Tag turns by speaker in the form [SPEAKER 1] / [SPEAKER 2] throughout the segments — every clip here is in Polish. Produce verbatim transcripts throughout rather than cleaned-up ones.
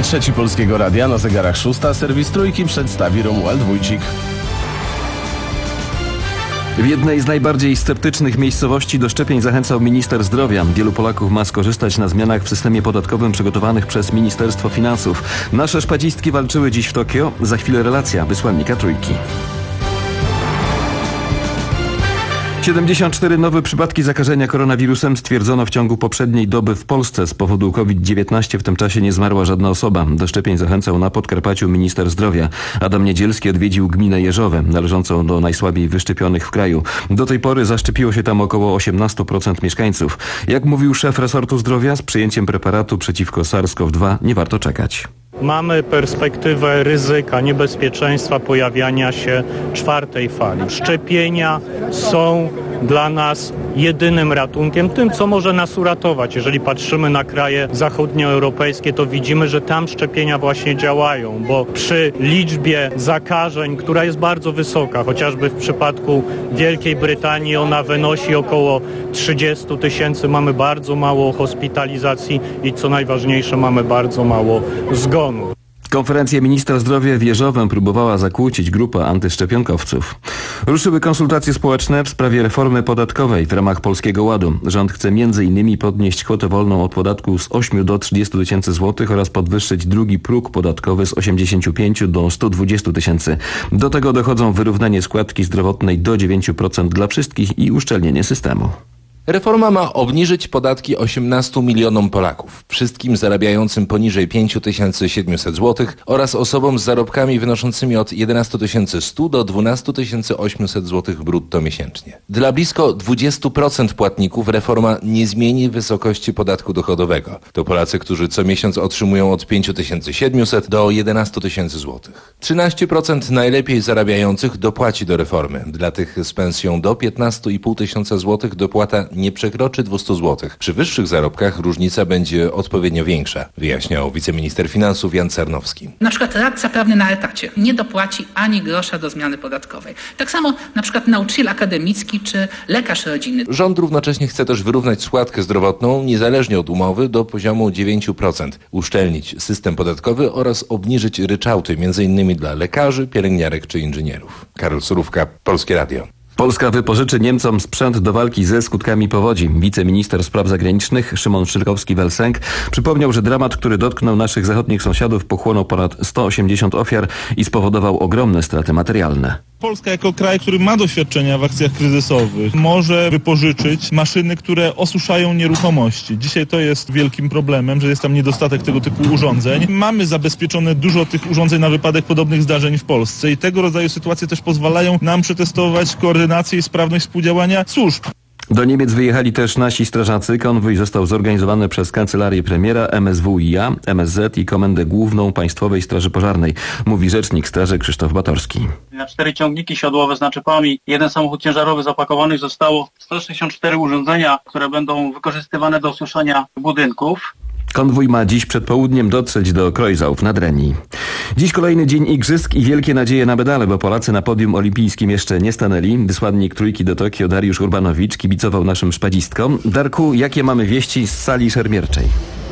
[SPEAKER 1] trzeci Polskiego Radia, na zegarach szósta, serwis Trójki przedstawi Romuald Wójcik.
[SPEAKER 2] W jednej z najbardziej sceptycznych miejscowości do szczepień zachęcał minister zdrowia. Wielu Polaków ma skorzystać na zmianach w systemie podatkowym przygotowanych przez Ministerstwo Finansów. Nasze szpadzistki walczyły dziś w Tokio. Za chwilę relacja wysłannika Trójki. siedemdziesiąt cztery nowe przypadki zakażenia koronawirusem stwierdzono w ciągu poprzedniej doby w Polsce. Z powodu COVID dziewiętnaście w tym czasie nie zmarła żadna osoba. Do szczepień zachęcał na Podkarpaciu minister zdrowia. Adam Niedzielski odwiedził gminę Jeżowe, należącą do najsłabiej wyszczepionych w kraju. Do tej pory zaszczepiło się tam około osiemnaście procent mieszkańców. Jak mówił szef resortu zdrowia, z przyjęciem preparatu przeciwko SARS-CoV dwa nie warto czekać.
[SPEAKER 3] Mamy perspektywę ryzyka, niebezpieczeństwa pojawiania się czwartej fali. Szczepienia są dla nas jedynym ratunkiem, tym co może nas uratować. Jeżeli patrzymy na kraje zachodnioeuropejskie, to widzimy, że tam szczepienia właśnie działają, bo przy liczbie zakażeń, która jest bardzo wysoka, chociażby w przypadku Wielkiej Brytanii ona wynosi około trzydzieści tysięcy, mamy bardzo mało hospitalizacji i co najważniejsze, mamy bardzo mało zgonów.
[SPEAKER 2] Konferencję ministra zdrowia w Jeżowem próbowała zakłócić grupa antyszczepionkowców. Ruszyły konsultacje społeczne w sprawie reformy podatkowej w ramach Polskiego Ładu. Rząd chce między innymi podnieść kwotę wolną od podatku z ośmiu do trzydziestu tysięcy złotych oraz podwyższyć drugi próg podatkowy z osiemdziesięciu pięciu do stu dwudziestu tysięcy. Do tego dochodzą wyrównanie składki zdrowotnej do dziewięciu procent dla wszystkich i uszczelnienie systemu.
[SPEAKER 4] Reforma ma obniżyć podatki osiemnastu milionom Polaków, wszystkim zarabiającym poniżej pięć tysięcy siedemset złotych oraz osobom z zarobkami wynoszącymi od jedenaście tysięcy stu do dwanaście tysięcy osiemset złotych brutto miesięcznie. Dla blisko dwudziestu procent płatników reforma nie zmieni wysokości podatku dochodowego. To Polacy, którzy co miesiąc otrzymują od pięć tysięcy siedemset do jedenastu tysięcy złotych. trzynaście procent najlepiej zarabiających dopłaci do reformy. Dla tych z pensją do piętnaście i pół tysiąca złotych dopłata nie przekroczy dwieście złotych. Przy wyższych zarobkach różnica będzie odpowiednio większa, wyjaśniał wiceminister finansów Jan Sarnowski.
[SPEAKER 5] Na przykład radca prawny na etacie nie dopłaci ani grosza do zmiany podatkowej. Tak samo na przykład nauczyciel akademicki czy lekarz rodzinny.
[SPEAKER 4] Rząd równocześnie chce też wyrównać składkę zdrowotną niezależnie od umowy do poziomu dziewięć procent, uszczelnić system podatkowy oraz obniżyć ryczałty między innymi dla lekarzy, pielęgniarek czy inżynierów. Karol Surówka, Polskie Radio.
[SPEAKER 2] Polska wypożyczy Niemcom sprzęt do walki ze skutkami powodzi. Wiceminister spraw zagranicznych Szymon Szydlkowski-Welsenk przypomniał, że dramat, który dotknął naszych zachodnich sąsiadów, pochłonął ponad sto osiemdziesiąt ofiar i spowodował ogromne straty materialne.
[SPEAKER 6] Polska jako kraj, który ma doświadczenia w akcjach kryzysowych, może wypożyczyć maszyny, które osuszają nieruchomości. Dzisiaj to jest wielkim problemem, że jest tam niedostatek tego typu urządzeń. Mamy zabezpieczone dużo tych urządzeń na wypadek podobnych zdarzeń w Polsce i tego rodzaju sytuacje też pozwalają nam przetestować koordynację i sprawność współdziałania służb.
[SPEAKER 2] Do Niemiec wyjechali też nasi strażacy. Konwój został zorganizowany przez Kancelarię Premiera, M S W i A, M S Z i Komendę Główną Państwowej Straży Pożarnej, mówi rzecznik Straży Krzysztof Batorski.
[SPEAKER 7] Na cztery ciągniki siodłowe z naczepami, jeden samochód ciężarowy zapakowanych zostało sto sześćdziesiąt cztery urządzenia, które będą wykorzystywane do osuszania budynków.
[SPEAKER 2] Konwój ma dziś przed południem dotrzeć do Krojzałów nad Reni. Dziś kolejny dzień igrzysk i wielkie nadzieje na medale, bo Polacy na podium olimpijskim jeszcze nie stanęli. Wysłannik Trójki do Tokio Dariusz Urbanowicz kibicował naszym szpadzistkom. Darku, jakie mamy wieści z sali szermierczej?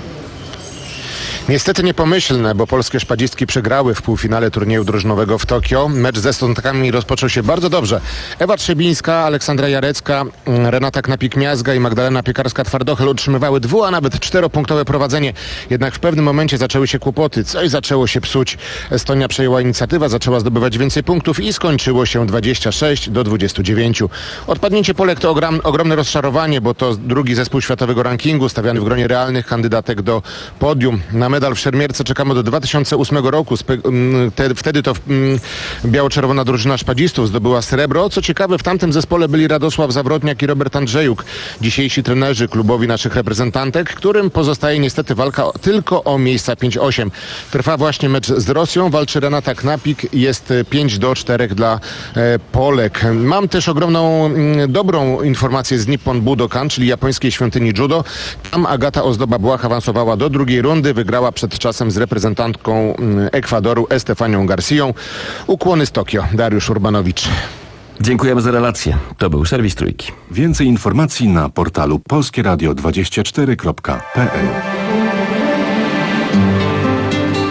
[SPEAKER 8] Niestety niepomyślne, bo polskie szpadzistki przegrały w półfinale turnieju drużynowego w Tokio. Mecz ze Estonkami rozpoczął się bardzo dobrze. Ewa Trzebińska, Aleksandra Jarecka, Renata Knapik-Miazga i Magdalena Piekarska-Twardochel utrzymywały dwu, a nawet czteropunktowe prowadzenie. Jednak w pewnym momencie zaczęły się kłopoty. Coś zaczęło się psuć. Estonia przejęła inicjatywę, zaczęła zdobywać więcej punktów i skończyło się dwadzieścia sześć do dwudziestu dziewięciu. Odpadnięcie Polek to ogrom, ogromne rozczarowanie, bo to drugi zespół światowego rankingu stawiany w gronie realnych kandydatek do podium. Na medal w szermierce czekamy do dwa tysiące ósmego roku. Wtedy to biało-czerwona drużyna szpadzistów zdobyła srebro. Co ciekawe, w tamtym zespole byli Radosław Zawrotniak i Robert Andrzejuk, dzisiejsi trenerzy klubowi naszych reprezentantek, którym pozostaje niestety walka tylko o miejsca pięć osiem. Trwa właśnie mecz z Rosją, walczy Renata Knapik, jest pięć do czterech dla Polek. Mam też ogromną, dobrą informację z Nippon Budokan, czyli japońskiej świątyni judo. Tam Agata Ozdoba-Błach awansowała do drugiej rundy, wygrała przed czasem z reprezentantką Ekwadoru Estefanią Garcją. Ukłony z Tokio. Dariusz Urbanowicz.
[SPEAKER 2] Dziękujemy za relację. To był serwis Trójki.
[SPEAKER 9] Więcej informacji na portalu polskieradio dwadzieścia cztery kropka p l.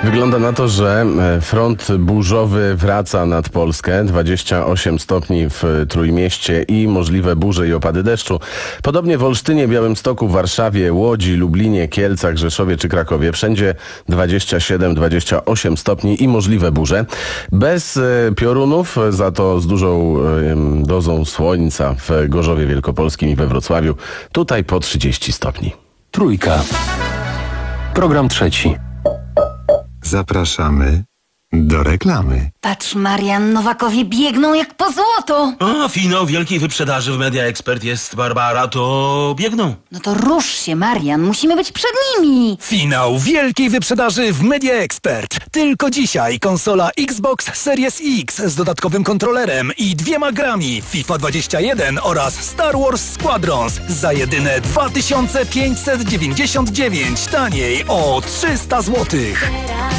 [SPEAKER 1] Wygląda na to, że front burzowy wraca nad Polskę. dwadzieścia osiem stopni w Trójmieście i możliwe burze i opady deszczu. Podobnie w Olsztynie, Białymstoku, Warszawie, Łodzi, Lublinie, Kielcach, Rzeszowie czy Krakowie. Wszędzie dwadzieścia siedem dwadzieścia osiem stopni i możliwe burze. Bez piorunów, za to z dużą dozą słońca w Gorzowie Wielkopolskim i we Wrocławiu. Tutaj po trzydzieści stopni.
[SPEAKER 9] Trójka. Program trzeci.
[SPEAKER 10] Zapraszamy do reklamy.
[SPEAKER 11] Patrz, Marian, Nowakowie biegną jak po złoto.
[SPEAKER 12] O, finał wielkiej wyprzedaży w Media Expert jest, Barbara, to biegną.
[SPEAKER 11] No to rusz się, Marian, musimy być przed nimi.
[SPEAKER 13] Finał wielkiej wyprzedaży w Media Expert. Tylko dzisiaj konsola Xbox Series X z dodatkowym kontrolerem i dwiema grami FIFA dwadzieścia jeden oraz Star Wars Squadrons za jedyne dwa tysiące pięćset dziewięćdziesiąt dziewięć, taniej o trzysta złotych.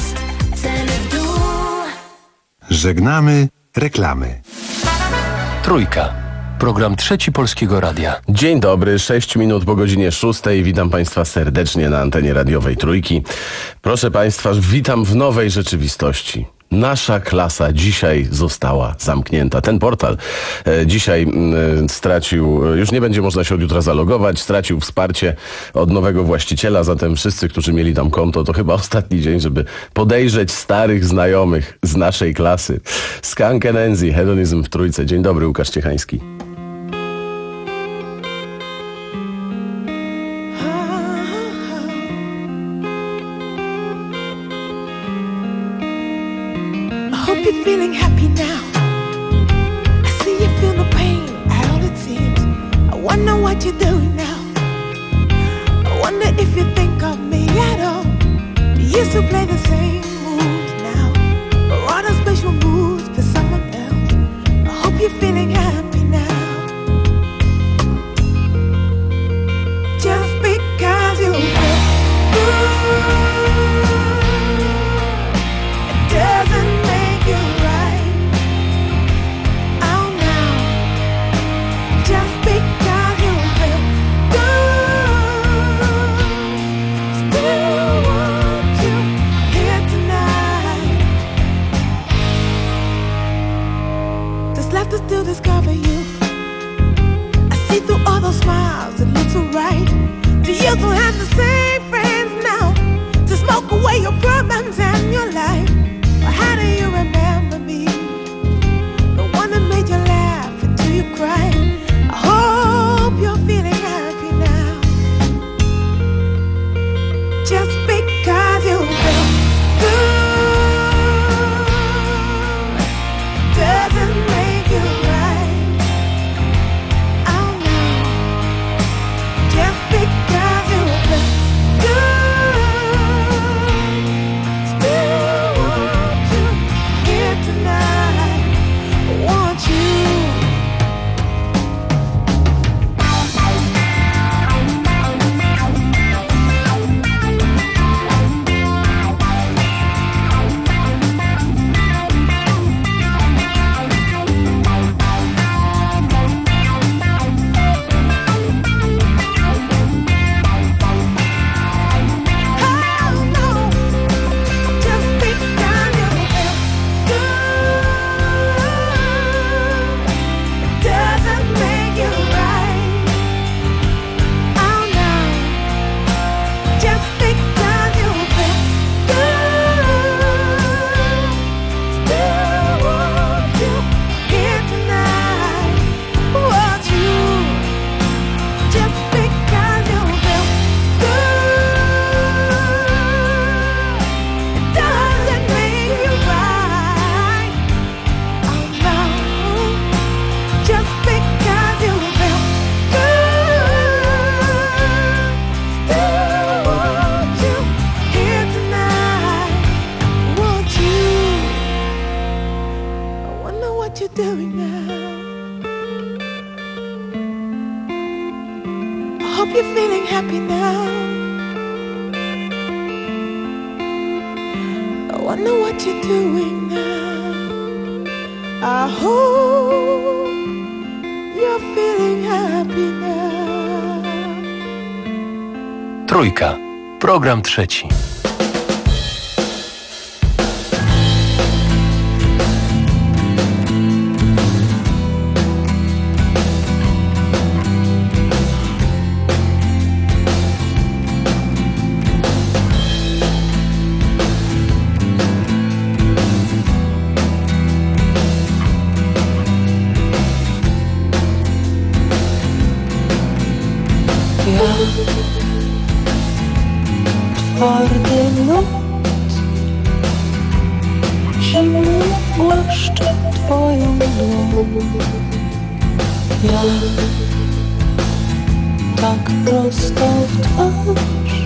[SPEAKER 10] Żegnamy reklamy.
[SPEAKER 9] Trójka. Program trzeci Polskiego Radia.
[SPEAKER 1] Dzień dobry, sześć minut po godzinie szóstej. Witam Państwa serdecznie na antenie radiowej Trójki. Proszę Państwa, witam w nowej rzeczywistości. Nasza klasa dzisiaj została zamknięta. Ten portal e, dzisiaj e, stracił, już nie będzie można się od jutra zalogować, stracił wsparcie od nowego właściciela, zatem wszyscy, którzy mieli tam konto, to chyba ostatni dzień, żeby podejrzeć starych znajomych z naszej klasy. Skunk and Enzy, Hedonizm w Trójce. Dzień dobry, Łukasz Ciechański.
[SPEAKER 14] You're feeling happy now. I see you feel the pain at all it seems. I wonder what you're doing now. I wonder if you think of me at all. You used to play the same moves now, or are those special moves for someone else? I hope you're feeling happy now. Just because you feel good, it doesn't make you right. Oh no, just because you feel good, still want you here tonight. Does laughter still discover you? I see through all those smiles, it looks so right. Do you still have the same friends now to smoke away your problems and your life? Or how do you remember me? The one that made you laugh until you cried. I hope you're feeling happy now. Just because you feel good doesn't make you right. Oh no, just because you feel good, still want you here tonight. Want you. Hope you're feeling happy now. I wonder what you're doing now. I hope you're feeling happy now.
[SPEAKER 9] Trójka. Program trzeci.
[SPEAKER 15] noc. Zimno głaszczę twoją dłoń. Ja tak prosto w twarz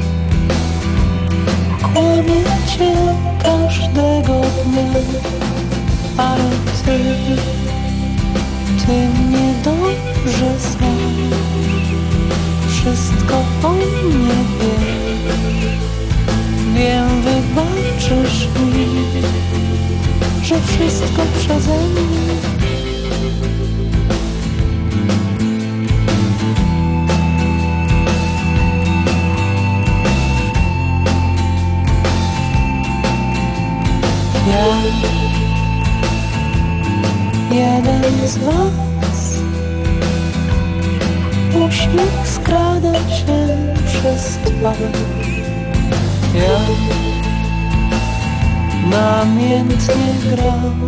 [SPEAKER 15] kłamię cię każdego dnia, ale ty, ty mnie dobrze znasz. Wszystko o mnie wiesz. Wiem, wybaczysz mi, że wszystko przeze mnie. Ja, jeden z was, uśmiech skrada się przez twarz. Ja namiętnie gram,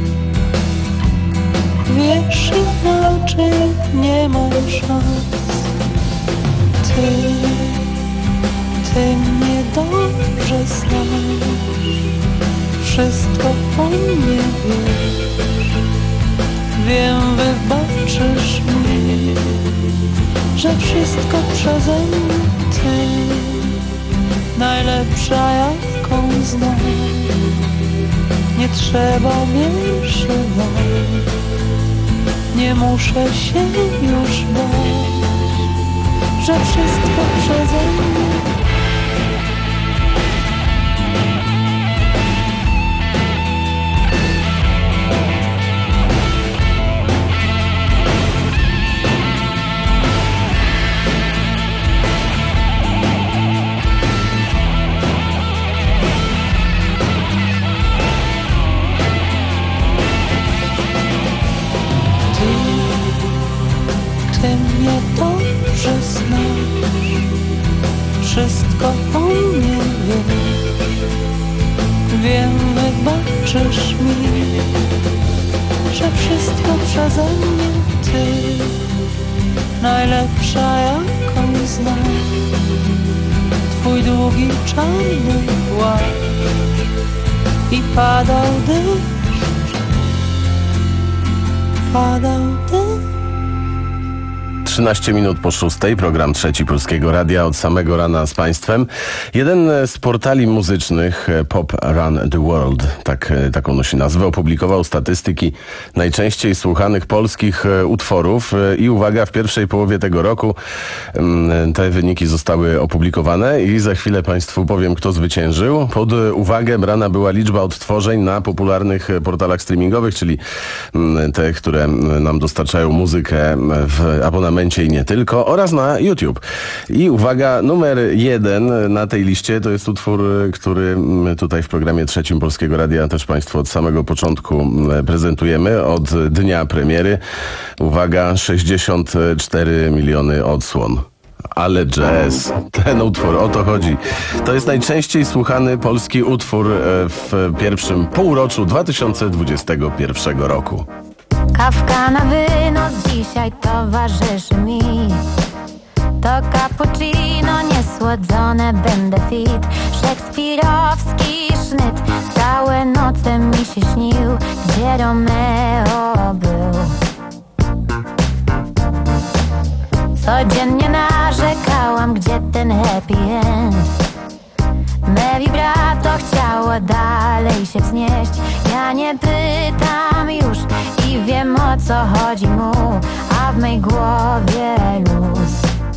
[SPEAKER 15] wiesz, inaczej nie mam szans. Ty, ty mnie dobrze znasz. Wszystko o mnie wiesz. Wiem, wybaczysz mi, że wszystko przeze mnie ty. Najlepsza jaką znam. Nie trzeba więcej dać. Nie muszę się już bać, że wszystko przeze mnie. Wszystko o mnie wiesz. Wiem, wybaczysz mi, że wszystko przeze mnie ty. Najlepsza jaką znam. Twój długi czarny płaszcz i padał deszcz. Padał deszcz.
[SPEAKER 1] trzynaście minut po szóstej, program Trzeci Polskiego Radia od samego rana z Państwem. Jeden z portali muzycznych, Pop Run the World, tak, taką nosi nazwę, opublikował statystyki najczęściej słuchanych polskich utworów i uwaga, w pierwszej połowie tego roku te wyniki zostały opublikowane i za chwilę Państwu powiem, kto zwyciężył. Pod uwagę brana była liczba odtworzeń na popularnych portalach streamingowych, czyli te, które nam dostarczają muzykę w abonamencie i nie tylko, oraz na YouTube. I uwaga, numer jeden na tej liście to jest utwór, który tutaj w programie Trzecim Polskiego Radia też Państwu od samego początku prezentujemy, od dnia premiery. Uwaga, sześćdziesiąt cztery miliony odsłon. Ale jazz, ten utwór, o to chodzi. To jest najczęściej słuchany polski utwór w pierwszym półroczu dwa tysiące dwudziestego pierwszego roku.
[SPEAKER 16] Kawka na wynos dzisiaj towarzyszy mi. To cappuccino niesłodzone, będę fit. Szekspirowski sznyt, całe noce mi się śnił, gdzie Romeo był. Codziennie narzekałam, gdzie ten happy end. Me vibrato chciało dalej się wznieść. Ja nie pytam już i wiem, o co chodzi mu, a w mej głowie luz.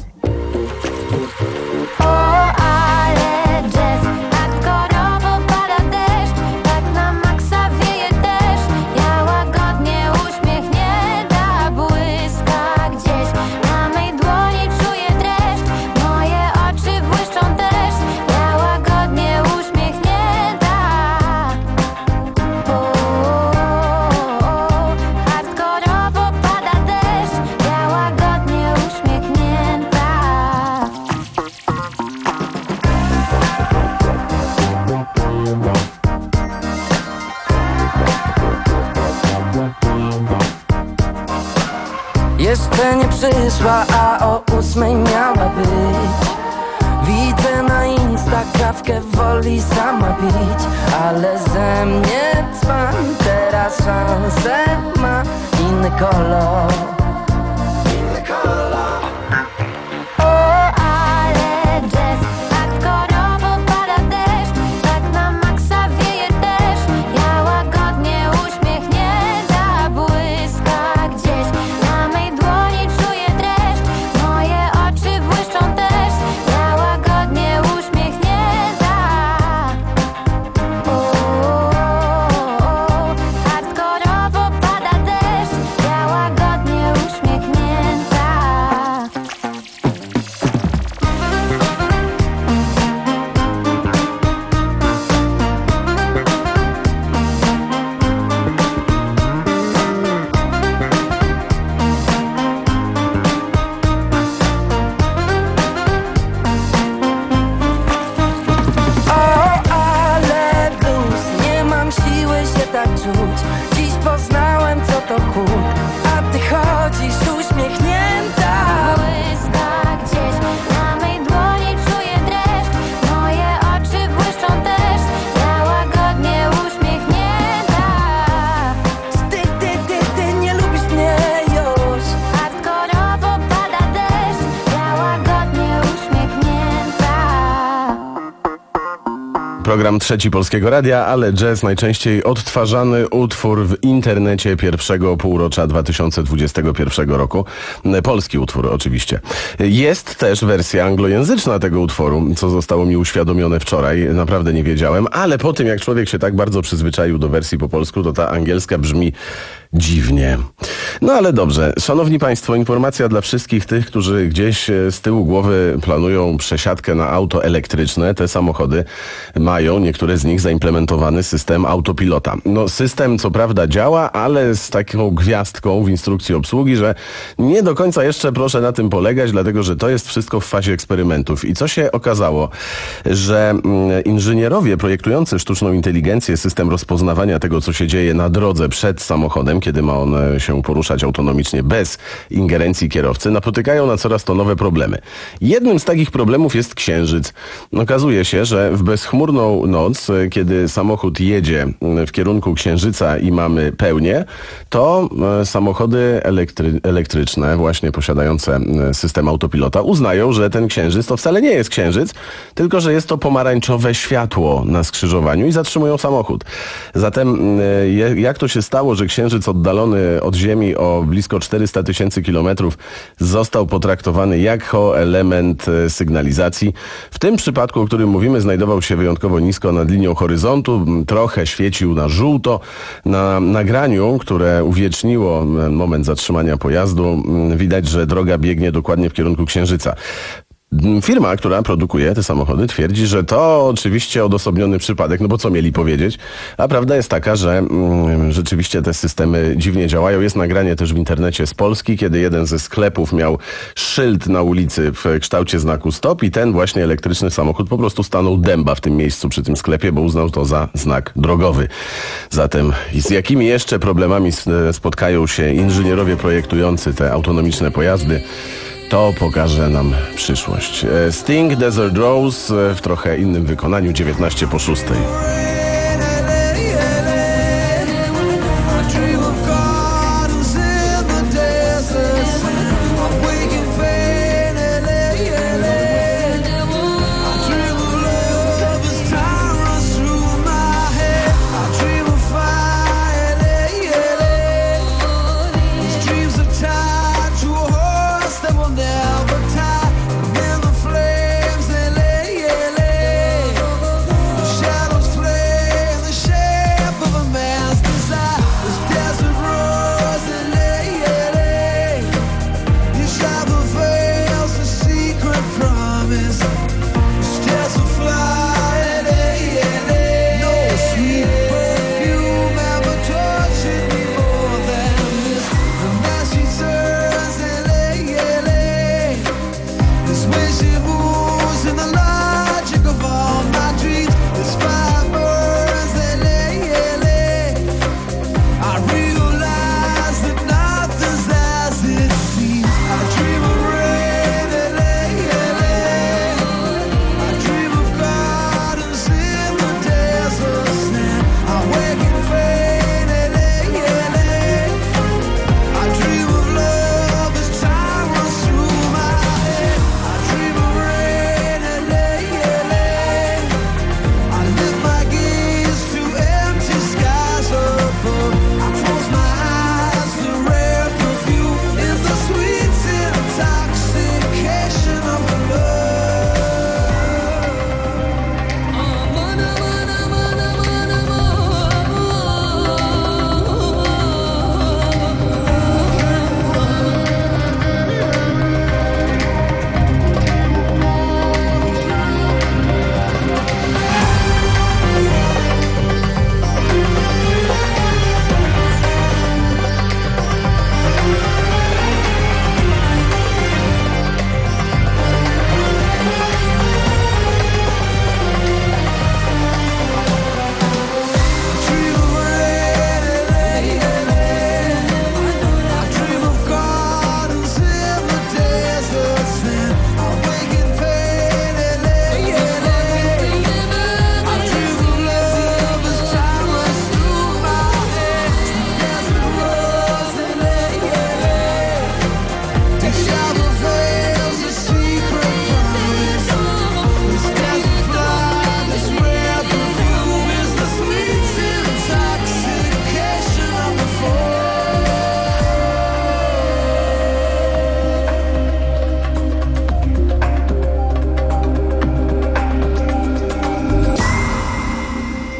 [SPEAKER 16] O, ale jazz, hardkorowo pada deszcz, tak na maksa wieje deszcz. Ja łagodnie uśmiechnięta błyska gdzieś. Na mej dłoni czuję dreszcz, moje oczy błyszczą też. Ja łagodnie uśmiechnięta. O, o, o, hardkorowo pada deszcz, ja łagodnie uśmiechnięta.
[SPEAKER 17] Jeszcze nie przyszła, a o ósmej miała być. Widzę na Insta
[SPEAKER 15] kawkę woli sama pić, ale ze mnie dzban, teraz szansę ma inny kolor. Inny kolor.
[SPEAKER 16] O, ale jazz, hardkorowo pada deszcz, tak na maksa wieje też. Ja łagodnie uśmiechnięta błyska gdzieś, na mej dłoni czuję dreszcz, moje oczy błyszczą też. Ja łagodnie uśmiechnięta. O, hardkorowo pada deszcz, ja łagodnie uśmiechnięta.
[SPEAKER 15] O, ale blues, nie mam siły się tak czuć. Dziś poznałem, co to chłód, a ty chodzisz uśmiechnięta.
[SPEAKER 16] Błyska gdzieś, na mej dłoni czuję dreszcz, moje oczy błyszczą też. Ja łagodnie uśmiechnięta.
[SPEAKER 15] Ty, ty, ty, ty nie lubisz mnie już.
[SPEAKER 16] Hardkorowo pada deszcz, ja łagodnie uśmiechnięta.
[SPEAKER 1] Program Trzeci Polskiego Radia, ale jazz najczęściej odtwarzany utwór w internecie pierwszego półrocza dwa tysiące dwudziestego pierwszego roku. Polski utwór oczywiście. Jest też wersja anglojęzyczna tego utworu, co zostało mi uświadomione wczoraj. Naprawdę nie wiedziałem, ale po tym jak człowiek się tak bardzo przyzwyczaił do wersji po polsku, to ta angielska brzmi dziwnie. No ale dobrze. Szanowni Państwo, informacja dla wszystkich tych, którzy gdzieś z tyłu głowy planują przesiadkę na auto elektryczne. Te samochody mają, niektóre z nich, zaimplementowany system autopilota. No system co prawda działa, ale z taką gwiazdką w instrukcji obsługi, że nie do końca jeszcze proszę na tym polegać, dlatego że to jest wszystko w fazie eksperymentów. I co się okazało? Że mm, inżynierowie projektujący sztuczną inteligencję, system rozpoznawania tego, co się dzieje na drodze przed samochodem, kiedy ma on się poruszać autonomicznie bez ingerencji kierowcy, napotykają na coraz to nowe problemy. Jednym z takich problemów jest Księżyc. Okazuje się, że w bezchmurną noc, kiedy samochód jedzie w kierunku Księżyca i mamy pełnię, to samochody elektry- elektryczne, właśnie posiadające system autopilota, uznają, że ten Księżyc to wcale nie jest Księżyc, tylko że jest to pomarańczowe światło na skrzyżowaniu i zatrzymują samochód. Zatem jak to się stało, że Księżyc oddalony od Ziemi o blisko czterysta tysięcy kilometrów został potraktowany jako element sygnalizacji? W tym przypadku, o którym mówimy, znajdował się wyjątkowo nisko nad linią horyzontu, trochę świecił na żółto. Na nagraniu, które uwieczniło moment zatrzymania pojazdu, widać, że droga biegnie dokładnie w kierunku Księżyca. Firma, która produkuje te samochody, twierdzi, że to oczywiście odosobniony przypadek, no bo co mieli powiedzieć? A prawda jest taka, że mm, rzeczywiście te systemy dziwnie działają. Jest nagranie też w internecie z Polski, kiedy jeden ze sklepów miał szyld na ulicy w kształcie znaku stop i ten właśnie elektryczny samochód po prostu stanął dęba w tym miejscu przy tym sklepie, bo uznał to za znak drogowy. Zatem z jakimi jeszcze problemami spotkają się inżynierowie projektujący te autonomiczne pojazdy? To pokaże nam przyszłość. Sting, Desert Rose w trochę innym wykonaniu, dziewiętnaście po szóstej.
[SPEAKER 14] Shadows flare.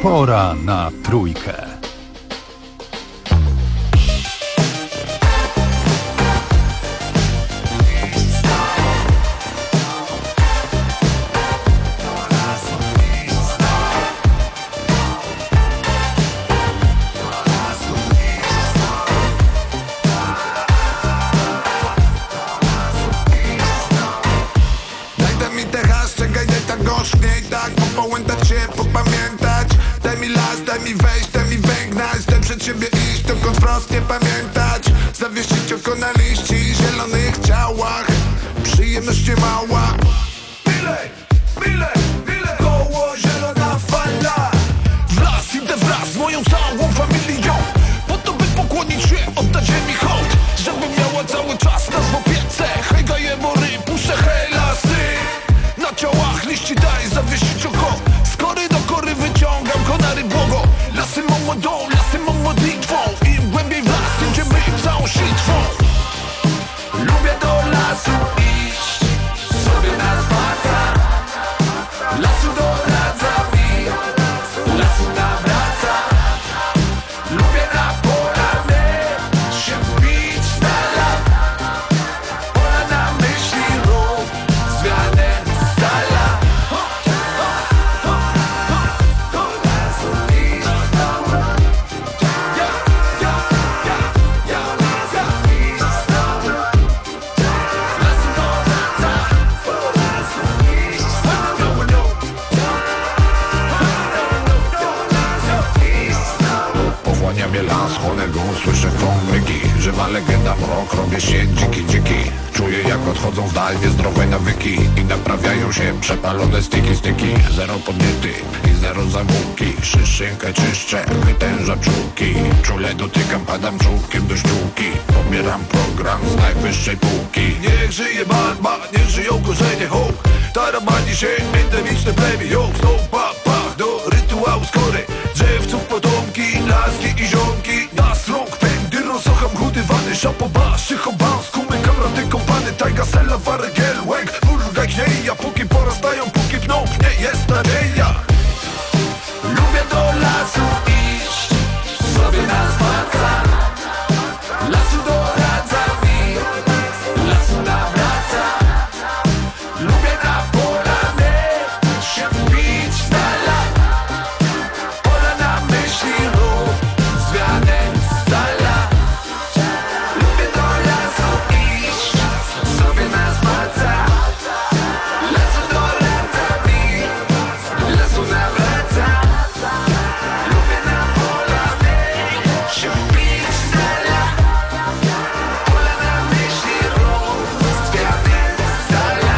[SPEAKER 9] Pora na trójkę.
[SPEAKER 17] Siebie iść, dokąd wprost nie pamiętać. Zawiesić oko na liści zielonych ciałach. Przyjemność nie mała. Bile, bile, bile. Koło zielona fala. W las idę wraz z moją całą familią, po to by pokłonić się, oddać ziemi hołd, żeby miała cały czas nas w opiece. Hej, daję mory, puszczę hejlasy. Na ciałach liści daj zawiesić oko. Z kory do kory wyciągam konary błogo. Lasy mą modą, lasy mą modlitwą. Im głębiej w las, idziemy całą sitwą. Lubię do lasu iść, sobie nas maca. Lasu doradza mi, lasu nawraca. Lubię na polanie się wbić z dala. Pola na myśli rób zmianę z dala. Pochłania mnie las, cholerą słyszę krągryki. Żywa legenda, mrok, robię się dziki, dziki. Czuję jak odchodzą w dal niezdrowe nawyki i naprawiają się przepalone styki, styki. Zero podniety i zero zamółki. Szyszynkę czyszczę, wytężam czułki. Czule dotykam, padam czółkiem do ściółki. Pobieram program z najwyższej półki. Niech żyje barba, niech żyją korzenie hołd. Taramani się endemiczne plemię, ją znów pach, pach. Do rytuału skory, drzewców potomki, laski i ziomki. Nas rąk pędy, rozocham chudywany. Szapoba, szychoban, skumy, kamraty, kompany. Tajga, sela, waregiel, łęk, ulga, gnieja. Póki porastają, póki pną, nie jest nadzieja. Lubię do lasu iść, sobie nas maca. Lasu doradza mi, lasu nawraca. Lubię na polanie się wbić z dala. Pola na myśli rób zmianę z dala. Lubię do lasu iść, sobie nas maca. Lasu doradza mi, lasu nawraca. Lubię na polanie się wbić z dala. Pola na myśli rób zmianę z dala.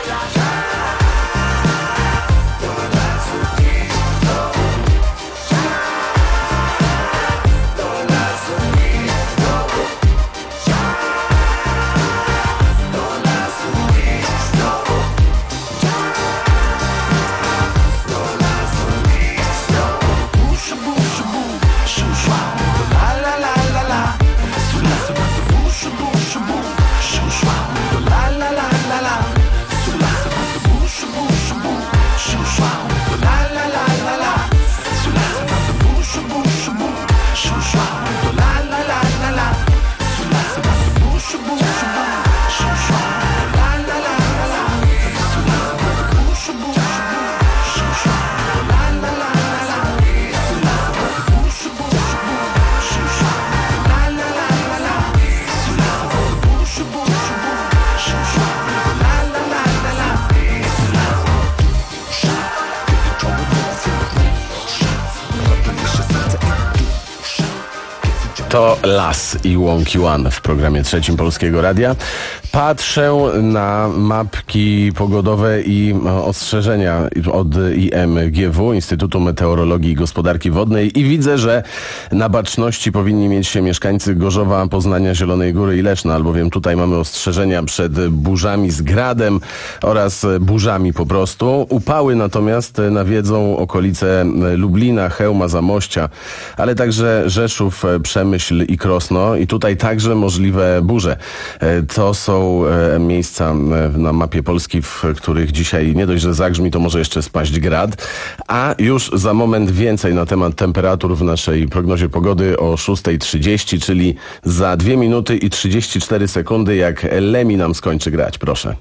[SPEAKER 1] To Las i Łąki One w programie trzecim Polskiego Radia. Patrzę na mapki pogodowe i ostrzeżenia od I M G W, Instytutu Meteorologii i Gospodarki Wodnej, i widzę, że na baczności powinni mieć się mieszkańcy Gorzowa, Poznania, Zielonej Góry i Leszna, albowiem tutaj mamy ostrzeżenia przed burzami z gradem oraz burzami po prostu. Upały natomiast nawiedzą okolice Lublina, Chełma, Zamościa, ale także Rzeszów, Przemyśl i Krosno, i tutaj także możliwe burze. To są są e, miejsca e, na mapie Polski, w których dzisiaj nie dość, że zagrzmi, to może jeszcze spaść grad. A już za moment więcej na temat temperatur w naszej prognozie pogody o szósta trzydzieści, czyli za dwie minuty i trzydzieści cztery sekundy, jak Lemi nam skończy grać. Proszę.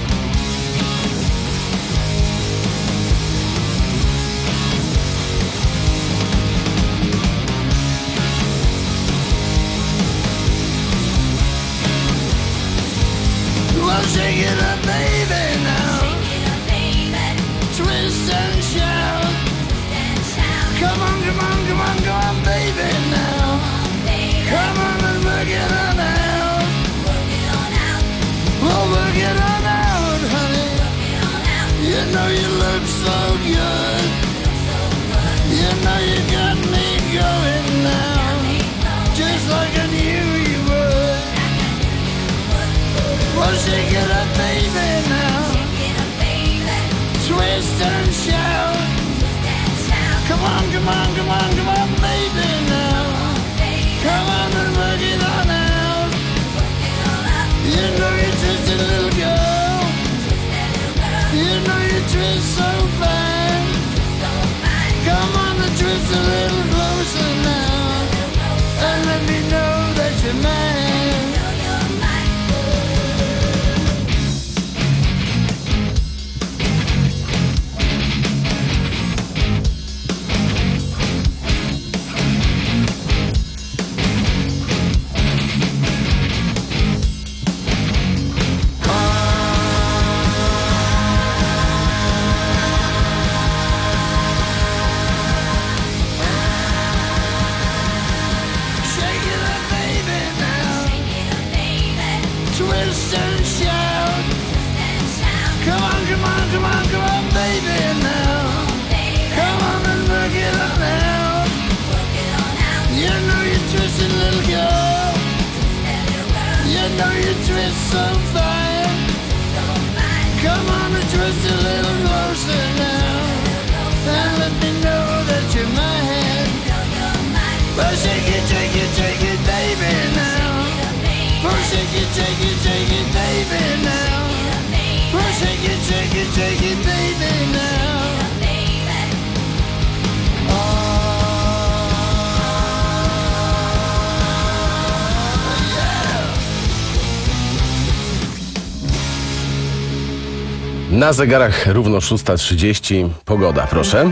[SPEAKER 1] Na zegarach równo szósta trzydzieści. Pogoda, proszę.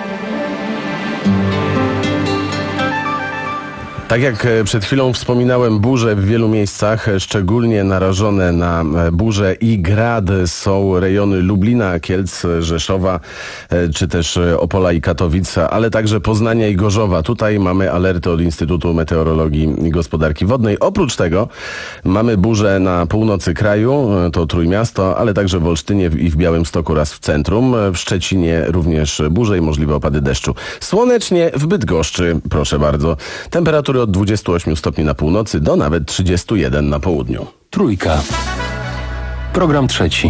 [SPEAKER 1] Tak jak przed chwilą wspominałem, burze w wielu miejscach, szczególnie narażone na burze i grad są rejony Lublina, Kielc, Rzeszowa, czy też Opola i Katowic, ale także Poznania i Gorzowa. Tutaj mamy alerty od Instytutu Meteorologii i Gospodarki Wodnej. Oprócz tego mamy burze na północy kraju, to Trójmiasto, ale także w Olsztynie i w Białymstoku oraz w centrum. W Szczecinie również burze i możliwe opady deszczu. Słonecznie w Bydgoszczy, proszę bardzo. Temperatury od dwudziestu ośmiu stopni na północy do nawet trzydziestu jeden na południu.
[SPEAKER 9] Trójka. Program trzeci.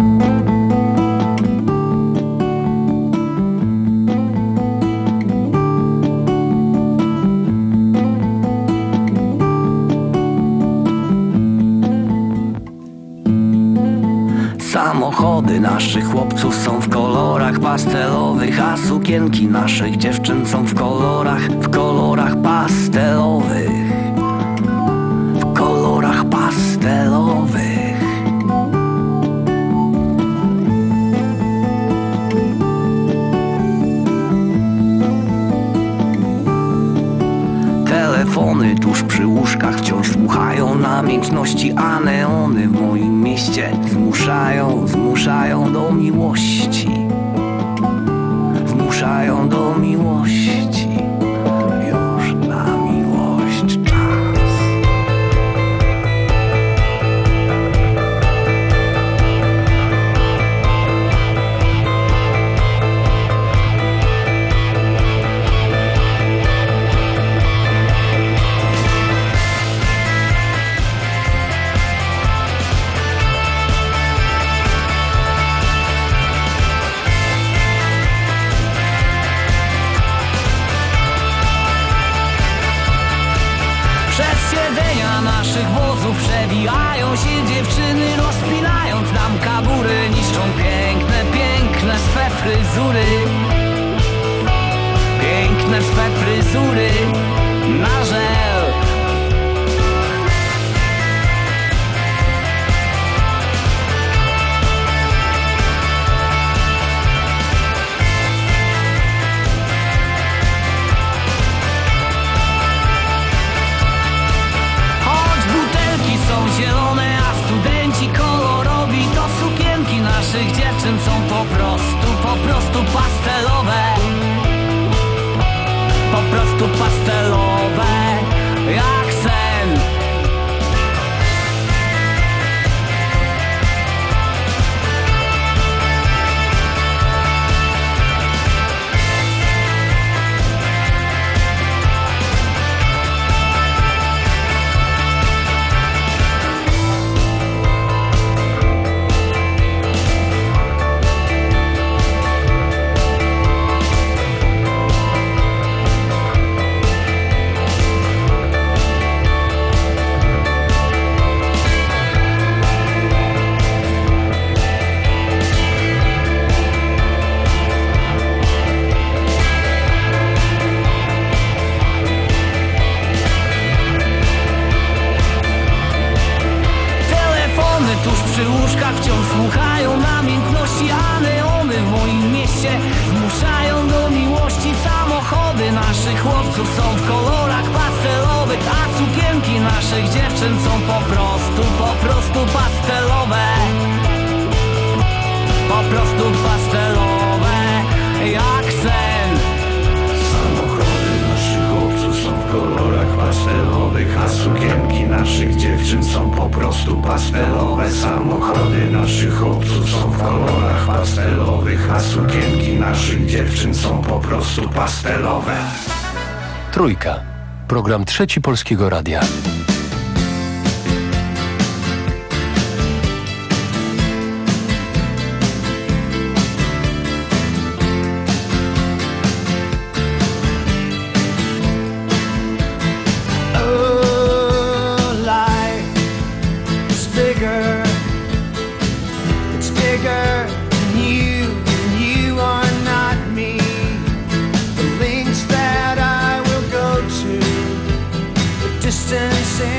[SPEAKER 18] Samochody naszych chłopców są w kolorach pastelowych, a sukienki naszych dziewczyn są w kolorach, w kolorach pastelowych, w kolorach pastelowych. Telefony tuż przy łóżkach wciąż dmuchają namiętności, a neony w moim mieście zmuszają, zmuszają do miłości, zmuszają do miłości. Już na miłość czas. siedzenia naszych wozów przewijają się dziewczyny, rozpinając nam kabury, niszczą piękne, piękne swe fryzury. Piękne swe fryzury na żel. Choć butelki są zielone, a studenci kolorowi, to sukienki naszych dziewczyn są po prostu, po prostu pastelowe. Po prostu pastelowe, jak sen. Przy łóżkach wciąż słuchają namiętności, a neony w moim mieście zmuszają do miłości. Samochody naszych chłopców są w kolorach pastelowych, a sukienki naszych dziewczyn są po prostu, po prostu pastelowe. Po prostu pastelowe, jak sen.
[SPEAKER 19] Samochody naszych chłopców są w kolorach pastelowych, a sukienki naszych dziewczyn są po prostu pastelowe. Samochody naszych chłopców są w kolorach pastelowych, a sukienki naszych dziewczyn są po prostu pastelowe.
[SPEAKER 9] Trójka. Program Trzeci Polskiego Radia.
[SPEAKER 14] Distance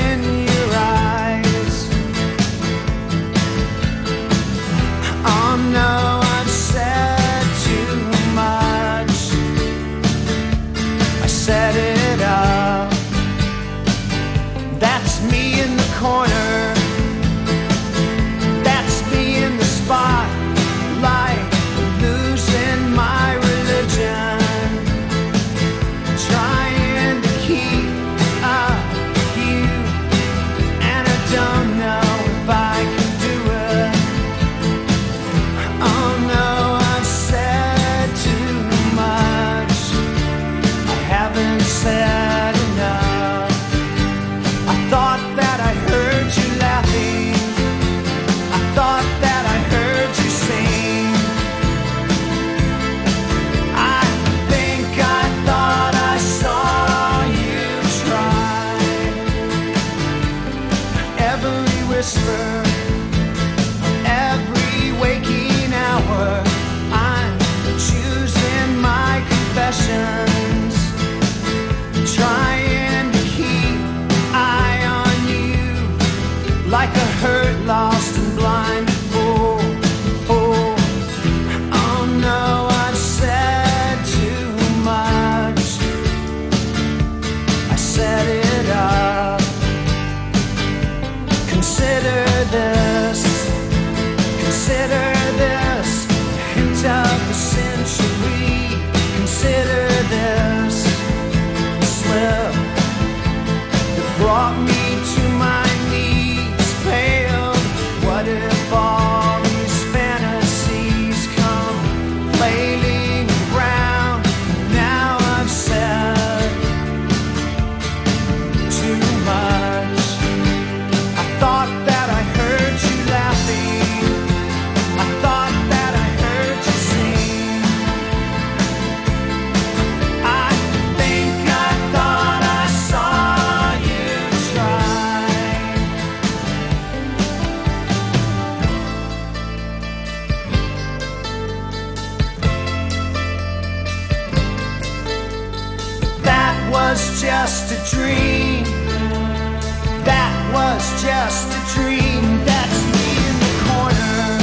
[SPEAKER 20] was just a dream. That was just a dream. That's me in the corner.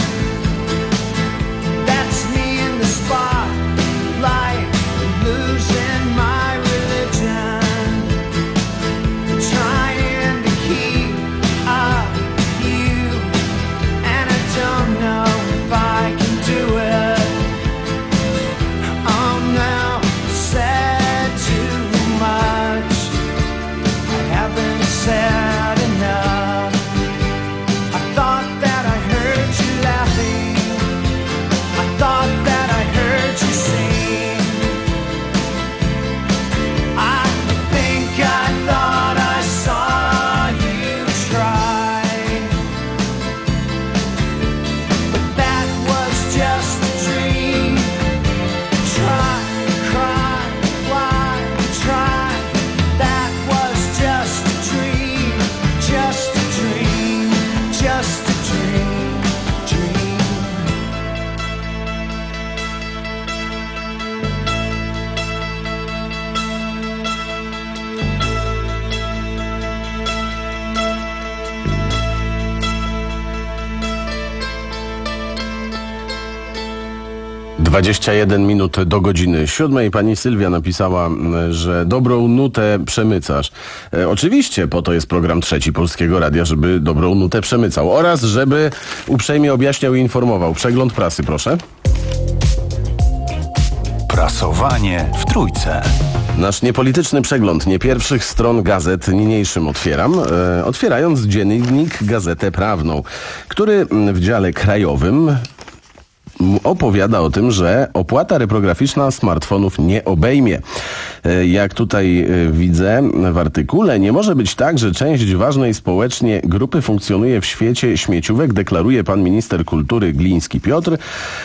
[SPEAKER 20] That's me in the spotlight, losing my religion, trying to keep up with you, and I don't know if I can do it. Oh no, said too much. I haven't said enough. I thought that I heard you laughing. I thought that I heard you sing. I think I thought I saw you try, but that was just a dream. Try, cry, why try? That was just a dream, just a dream, just a dream, dream.
[SPEAKER 1] dwadzieścia jeden minut do godziny siódmej. Pani Sylwia napisała, że dobrą nutę przemycasz. E, oczywiście po to jest program Trzeci Polskiego Radia, żeby dobrą nutę przemycał oraz żeby uprzejmie objaśniał i informował. Przegląd prasy, proszę.
[SPEAKER 13] Prasowanie w Trójce.
[SPEAKER 1] Nasz niepolityczny przegląd nie pierwszych stron gazet niniejszym otwieram, e, otwierając dziennik Gazetę Prawną, który w dziale krajowym opowiada o tym, że opłata reprograficzna smartfonów nie obejmie. Jak tutaj widzę w artykule, nie może być tak, że część ważnej społecznie grupy funkcjonuje w świecie śmieciówek, deklaruje pan minister kultury Gliński Piotr,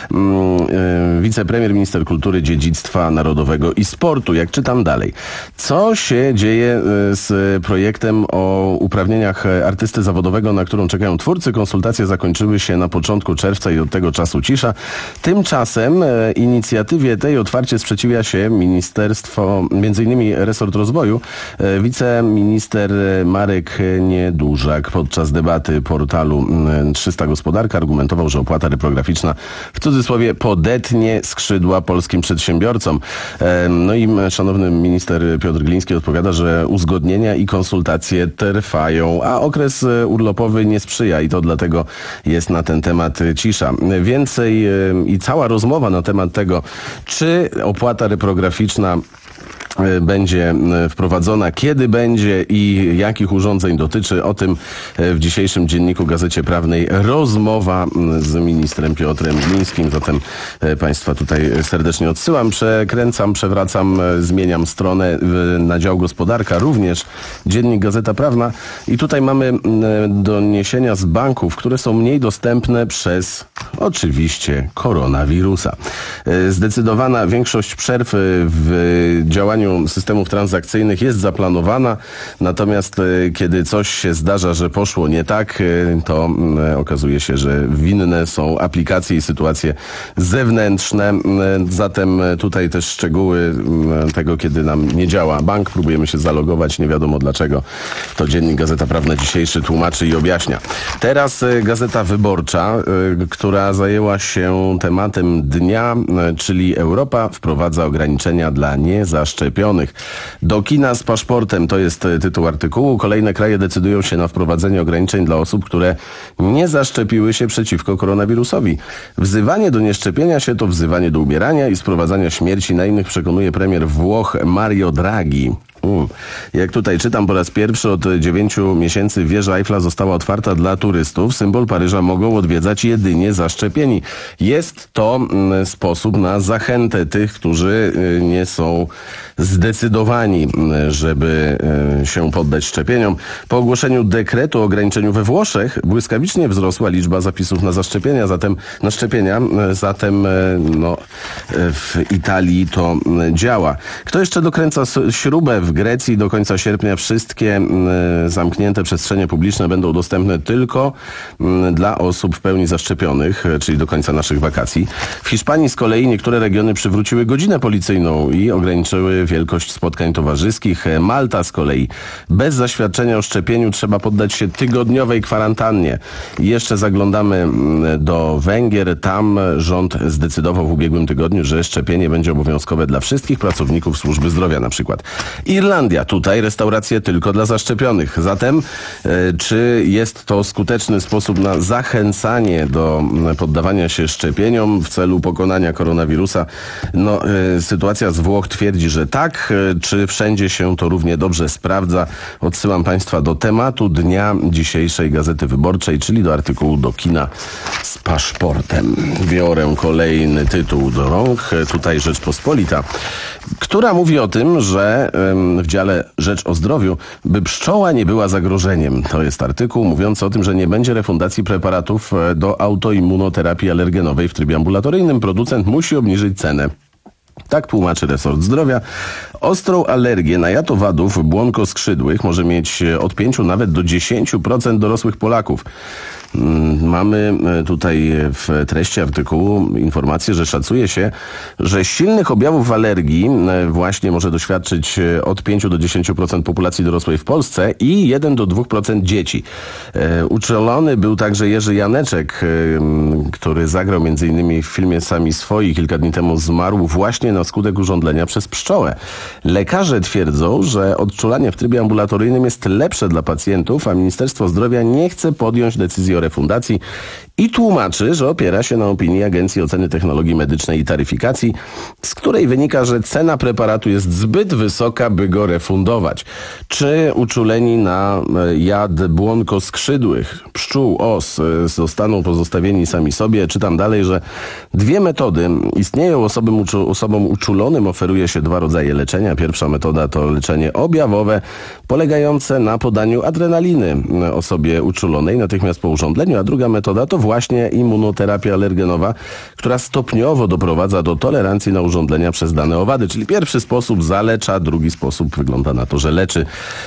[SPEAKER 1] wicepremier, minister kultury, dziedzictwa narodowego i sportu. Jak czytam dalej. Co się dzieje z projektem o uprawnieniach artysty zawodowego, na którą czekają twórcy? Konsultacje zakończyły się na początku czerwca i od tego czasu cisza. Tymczasem e, inicjatywie tej otwarcie sprzeciwia się ministerstwo, między innymi resort rozwoju. E, wiceminister Marek Niedużak podczas debaty portalu e, trzysta Gospodarka argumentował, że opłata reprograficzna w cudzysłowie podetnie skrzydła polskim przedsiębiorcom. E, no i szanowny minister Piotr Gliński odpowiada, że uzgodnienia i konsultacje trwają, a okres urlopowy nie sprzyja i to dlatego jest na ten temat cisza. Więcej i cała rozmowa na temat tego, czy opłata reprograficzna będzie wprowadzona, kiedy będzie i jakich urządzeń dotyczy. O tym w dzisiejszym dzienniku Gazecie Prawnej rozmowa z ministrem Piotrem Glińskim. Zatem Państwa tutaj serdecznie odsyłam. Przekręcam, przewracam, zmieniam stronę na dział Gospodarka. Również dziennik Gazeta Prawna. I tutaj mamy doniesienia z banków, które są mniej dostępne przez oczywiście koronawirusa. Zdecydowana większość przerw w działaniu systemów transakcyjnych jest zaplanowana, natomiast e, kiedy coś się zdarza, że poszło nie tak, e, to e, okazuje się, że winne są aplikacje i sytuacje zewnętrzne. E, zatem e, tutaj też szczegóły e, tego, kiedy nam nie działa bank, próbujemy się zalogować, nie wiadomo dlaczego. To dziennik Gazeta Prawna dzisiejszy tłumaczy i objaśnia. Teraz e, Gazeta Wyborcza, e, która zajęła się tematem dnia, e, czyli Europa wprowadza ograniczenia dla niezaszczepionych. Do kina z paszportem, to jest tytuł artykułu. Kolejne kraje decydują się na wprowadzenie ograniczeń dla osób, które nie zaszczepiły się przeciwko koronawirusowi. Wzywanie do nieszczepienia się to wzywanie do umierania i sprowadzania śmierci na innych, przekonuje premier Włoch Mario Draghi. Mm. Jak tutaj czytam, po raz pierwszy od dziewięciu miesięcy wieża Eiffla została otwarta dla turystów. Symbol Paryża mogą odwiedzać jedynie zaszczepieni. Jest to mm, sposób na zachętę tych, którzy y, nie są zdecydowani, y, żeby y, się poddać szczepieniom. Po ogłoszeniu dekretu o ograniczeniu we Włoszech błyskawicznie wzrosła liczba zapisów na zaszczepienia, zatem na szczepienia, y, zatem y, no, y, w Italii to y, działa. Kto jeszcze dokręca śrubę w Grecji do końca sierpnia wszystkie y, zamknięte przestrzenie publiczne będą dostępne tylko y, dla osób w pełni zaszczepionych, y, czyli do końca naszych wakacji. W Hiszpanii z kolei niektóre regiony przywróciły godzinę policyjną i ograniczyły wielkość spotkań towarzyskich. Malta z kolei bez zaświadczenia o szczepieniu trzeba poddać się tygodniowej kwarantannie. Jeszcze zaglądamy do Węgier. Tam rząd zdecydował w ubiegłym tygodniu, że szczepienie będzie obowiązkowe dla wszystkich pracowników służby zdrowia na przykład. Irlandia. Tutaj restauracje tylko dla zaszczepionych. Zatem e, czy jest to skuteczny sposób na zachęcanie do poddawania się szczepieniom w celu pokonania koronawirusa? No, e, sytuacja z Włoch twierdzi, że tak. E, czy wszędzie się to równie dobrze sprawdza? Odsyłam Państwa do tematu dnia dzisiejszej Gazety Wyborczej, czyli do artykułu do kina z paszportem. Biorę kolejny tytuł do rąk. Tutaj Rzeczpospolita, która mówi o tym, że w dziale Rzecz o zdrowiu, by pszczoła nie była zagrożeniem. To jest artykuł mówiący o tym, że nie będzie refundacji preparatów do autoimmunoterapii alergenowej w trybie ambulatoryjnym. Producent musi obniżyć cenę. Tak tłumaczy resort zdrowia. Ostrą alergię na jad owadów błonkoskrzydłych może mieć od pięciu nawet do dziesięciu procent dorosłych Polaków. Mamy tutaj w treści artykułu informację, że szacuje się, że silnych objawów alergii właśnie może doświadczyć od pięciu do dziesięciu procent populacji dorosłej w Polsce i jeden do dwóch procent dzieci. Uczulony był także Jerzy Janeczek, który zagrał między innymi w filmie Sami swoi, kilka dni temu zmarł właśnie na skutek urządlenia przez pszczołę. Lekarze twierdzą, że odczulanie w trybie ambulatoryjnym jest lepsze dla pacjentów, a Ministerstwo Zdrowia nie chce podjąć decyzji o refundacji i tłumaczy, że opiera się na opinii Agencji Oceny Technologii Medycznej i Taryfikacji, z której wynika, że cena preparatu jest zbyt wysoka, by go refundować. Czy uczuleni na jad błonkoskrzydłych pszczół, os zostaną pozostawieni sami sobie? Czytam dalej, że dwie metody istnieją. Osobom, uczu- osobom uczulonym oferuje się dwa rodzaje leczenia. Pierwsza metoda to leczenie objawowe, polegające na podaniu adrenaliny osobie uczulonej natychmiast po urządleniu, a druga metoda to właśnie immunoterapia alergenowa, która stopniowo doprowadza do tolerancji na urządlenia przez dane owady. Czyli pierwszy sposób zalecza, drugi sposób wygląda na to, że leczy.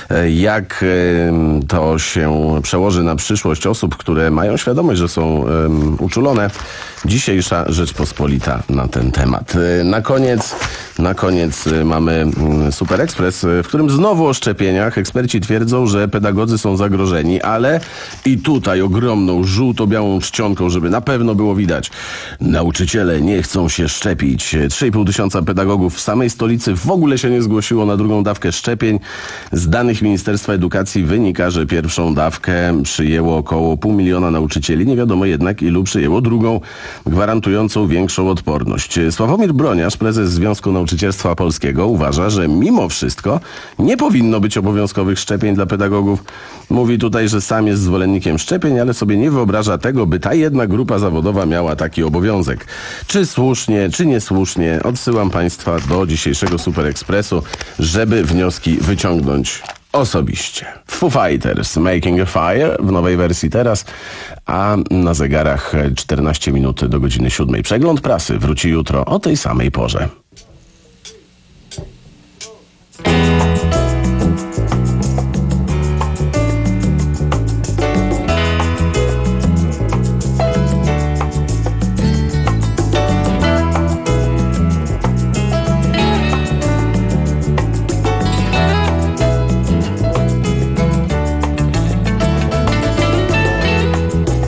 [SPEAKER 1] Jak to się przełoży na przyszłość osób, które mają świadomość, że są um, uczulone? Dzisiejsza Rzeczpospolita na ten temat. Na koniec, na koniec mamy Super Express, w którym znowu o szczepieniach. Eksperci twierdzą, że pedagodzy są zagrożeni, ale i tutaj ogromną, żółto-białą czcionką, żeby na pewno było widać. Nauczyciele nie chcą się szczepić. trzy i pół tysiąca pedagogów w samej stolicy w ogóle się nie zgłosiło na drugą dawkę szczepień. Z danych Ministerstwa Edukacji wynika, że pierwszą dawkę przyjęło około pół miliona nauczycieli. Nie wiadomo jednak, ilu przyjęło drugą, gwarantującą większą odporność. Sławomir Broniarz, prezes Związku Nauczycielstwa Polskiego, uważa, że mimo wszystko nie powinno być obowiązkowych szczepień dla pedagogów. Mówi tutaj, że sam jest zwolennikiem szczepień, ale sobie nie wyobraża tego, by ta jedna grupa zawodowa miała taki obowiązek. Czy słusznie, czy niesłusznie? Odsyłam Państwa do dzisiejszego Super Expressu, żeby wnioski wyciągnąć osobiście. Foo Fighters, Making a Fire w nowej wersji teraz, a na zegarach czternaście minut do godziny siódmej. Przegląd prasy wróci jutro o tej samej porze.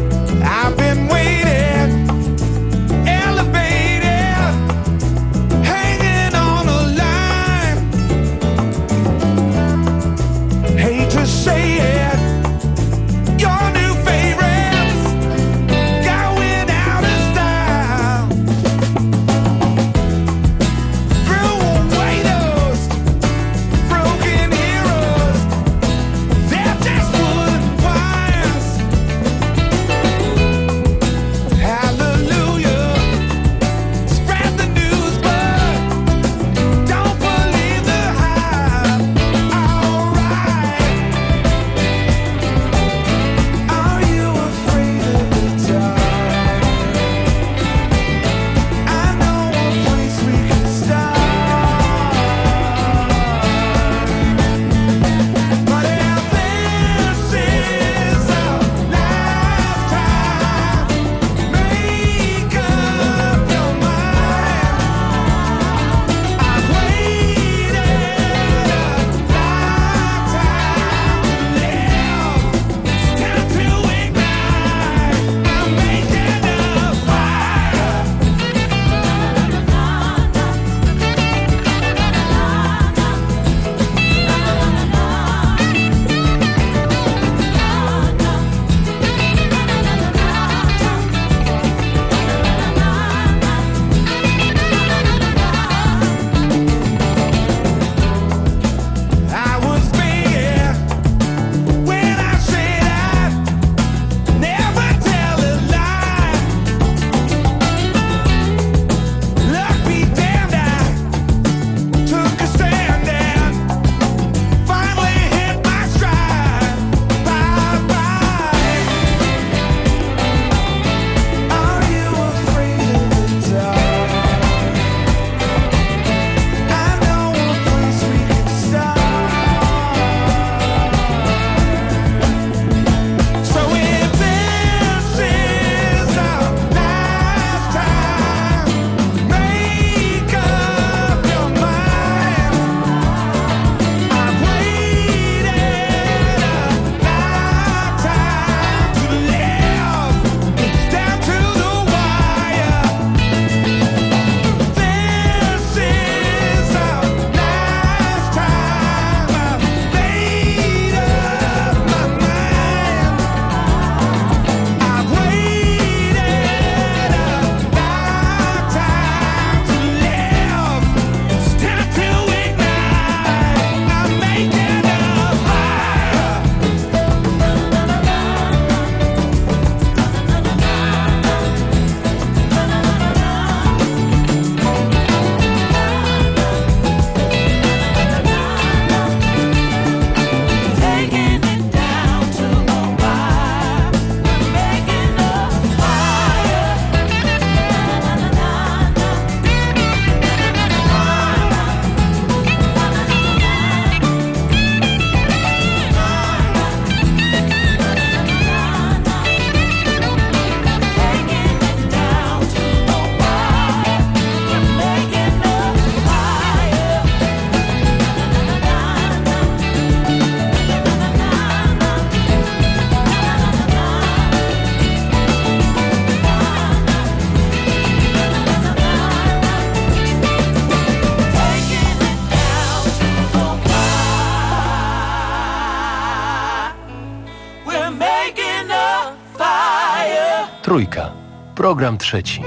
[SPEAKER 20] I've been waiting, elevated,
[SPEAKER 9] Trójka. Program trzeci.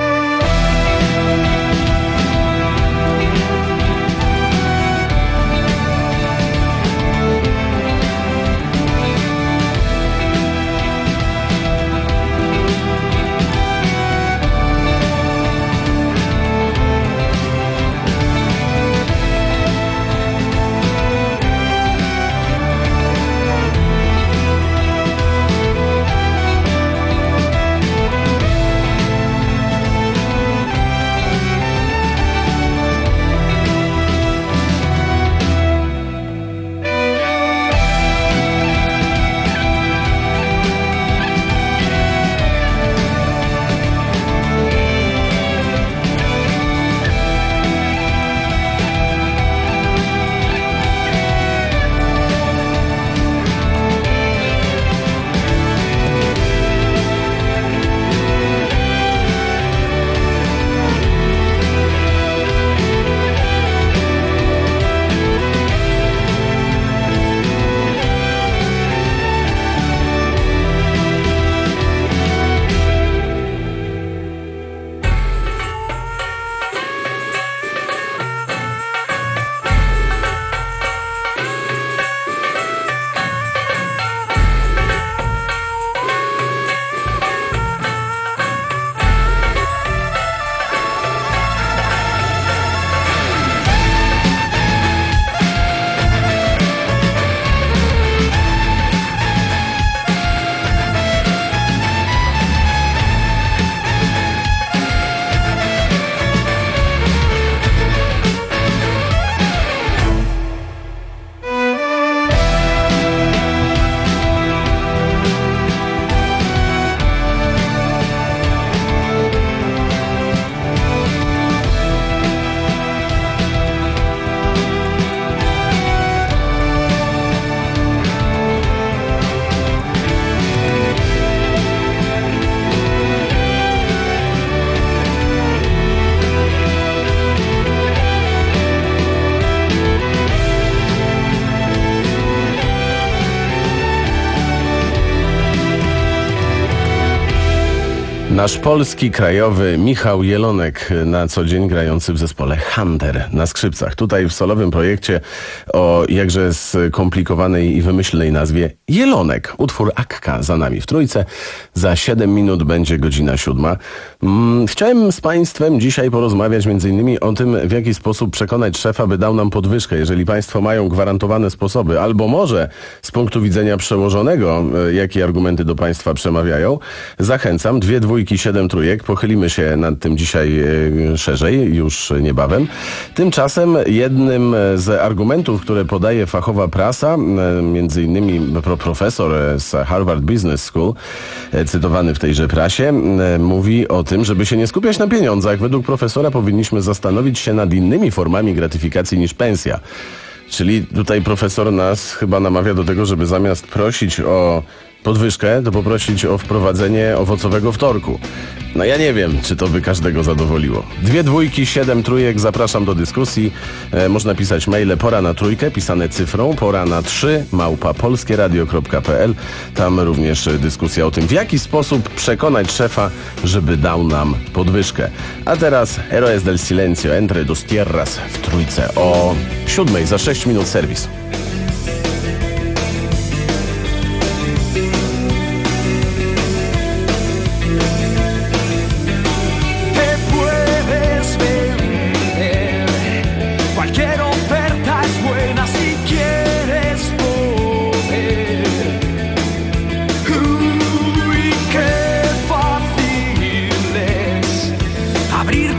[SPEAKER 1] Nasz polski krajowy Michał Jelonek, na co dzień grający w zespole Hunter na skrzypcach. Tutaj w solowym projekcie o jakże skomplikowanej i wymyślnej nazwie Jelonek. Utwór Akka za nami w Trójce. Za siedem minut będzie godzina siódma. Chciałem z Państwem dzisiaj porozmawiać między innymi o tym, w jaki sposób przekonać szefa, by dał nam podwyżkę. Jeżeli Państwo mają gwarantowane sposoby, albo może z punktu widzenia przełożonego, jakie argumenty do Państwa przemawiają, zachęcam. Dwie dwójki, siedem trójek. Pochylimy się nad tym dzisiaj e, szerzej, już niebawem. Tymczasem jednym z argumentów, które podaje fachowa prasa, e, między innymi pro, profesor z Harvard Business School, e, cytowany w tejże prasie, e, mówi o tym, żeby się nie skupiać na pieniądzach. Według profesora powinniśmy zastanowić się nad innymi formami gratyfikacji niż pensja. Czyli tutaj profesor nas chyba namawia do tego, żeby zamiast prosić o podwyżkę, to poprosić o wprowadzenie owocowego wtorku. No ja nie wiem, czy to by każdego zadowoliło. Dwie dwójki, siedem trójek, zapraszam do dyskusji. E, można pisać maile pora na trójkę, pisane cyfrą, pora na trzy, małpa polskieradio kropka pe el. Tam również dyskusja o tym, w jaki sposób przekonać szefa, żeby dał nam podwyżkę. A teraz Héroes del Silencio, Entre dos Tierras w Trójce. O siódmej, za sześć minut serwis.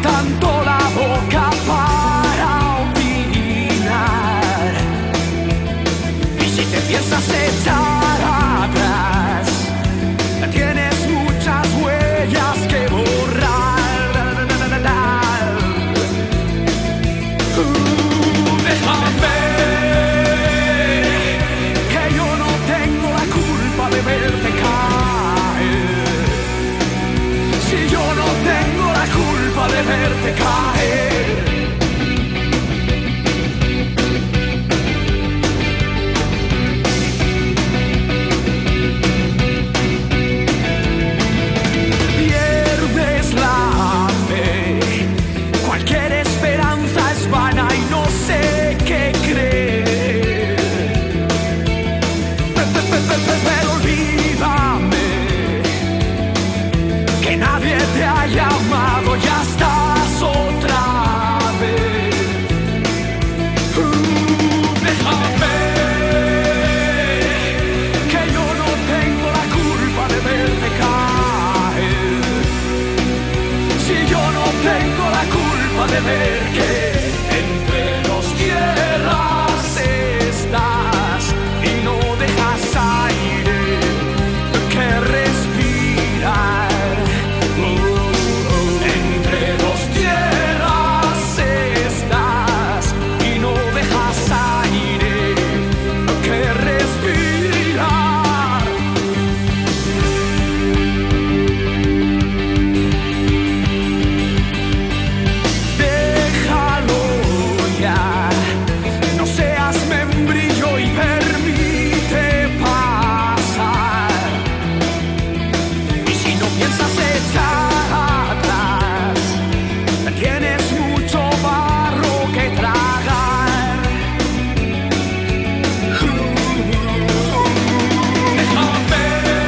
[SPEAKER 20] Tanto la boca para opinar. de ver que entre dos tierras estás y no dejas aire que respirar. Oh, oh. Entre dos tierras estás y no dejas aire que respirar. Déjalo ya, no seas membrillo y permite pasar. Y si no piensas echar atrás, tienes mucho barro que tragar. Déjame,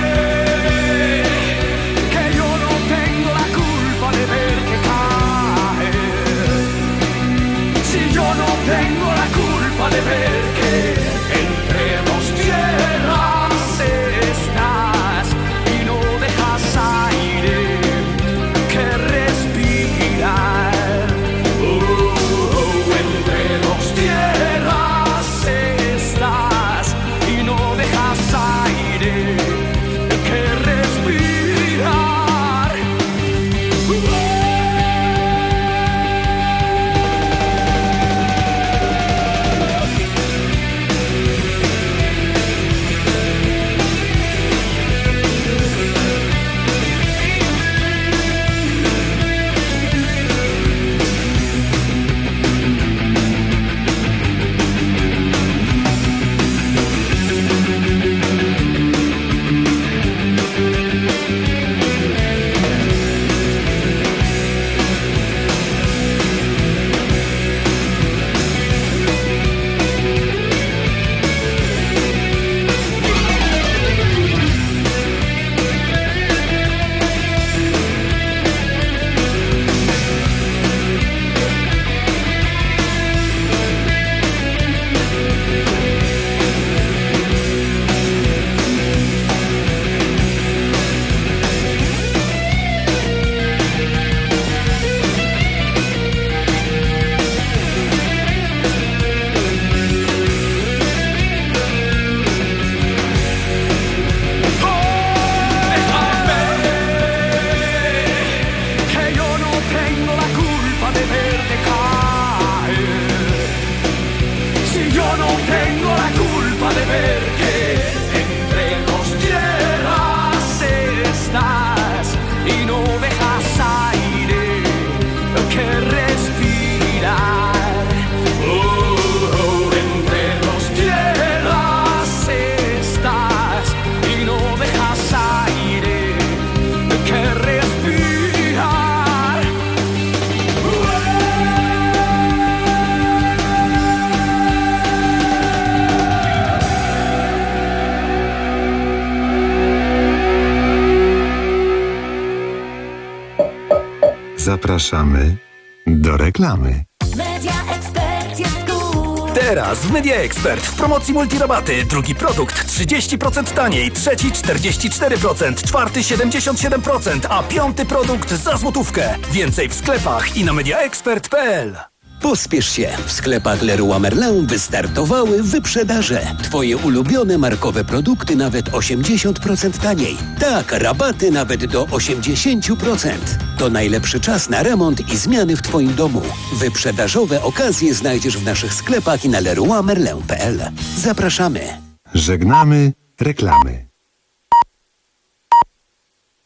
[SPEAKER 20] que yo no tengo la culpa de verte caer. Si yo no tengo la culpa de ver que entre dos tierras estás y no dejas aire que respirar. Oh, oh, entre dos tierras estás y no dejas aire que respirar. Que yo no tengo la culpa de verte caer. Si yo no tengo la culpa de ver que entre dos tierras estás y no dejas aire que respirar. Oh, oh, entre dos tierras estás y no dejas aire que respirar.
[SPEAKER 10] Zapraszamy do reklamy.
[SPEAKER 16] Media Expert jest tu.
[SPEAKER 13] Teraz w Media Expert w promocji multirabaty. Drugi produkt trzydzieści procent taniej, trzeci czterdzieści cztery procent, czwarty siedemdziesiąt siedem procent, a piąty produkt za złotówkę. Więcej w sklepach i na mediaexpert kropka p l.
[SPEAKER 21] Pospiesz się. W sklepach Leroy Merlin wystartowały wyprzedaże. Twoje ulubione markowe produkty nawet osiemdziesiąt procent taniej. Tak, rabaty nawet do osiemdziesiąt procent. To najlepszy czas na remont i zmiany w Twoim domu. Wyprzedażowe okazje znajdziesz w naszych sklepach i na leroy merlin kropka p l. Zapraszamy.
[SPEAKER 10] Żegnamy reklamy.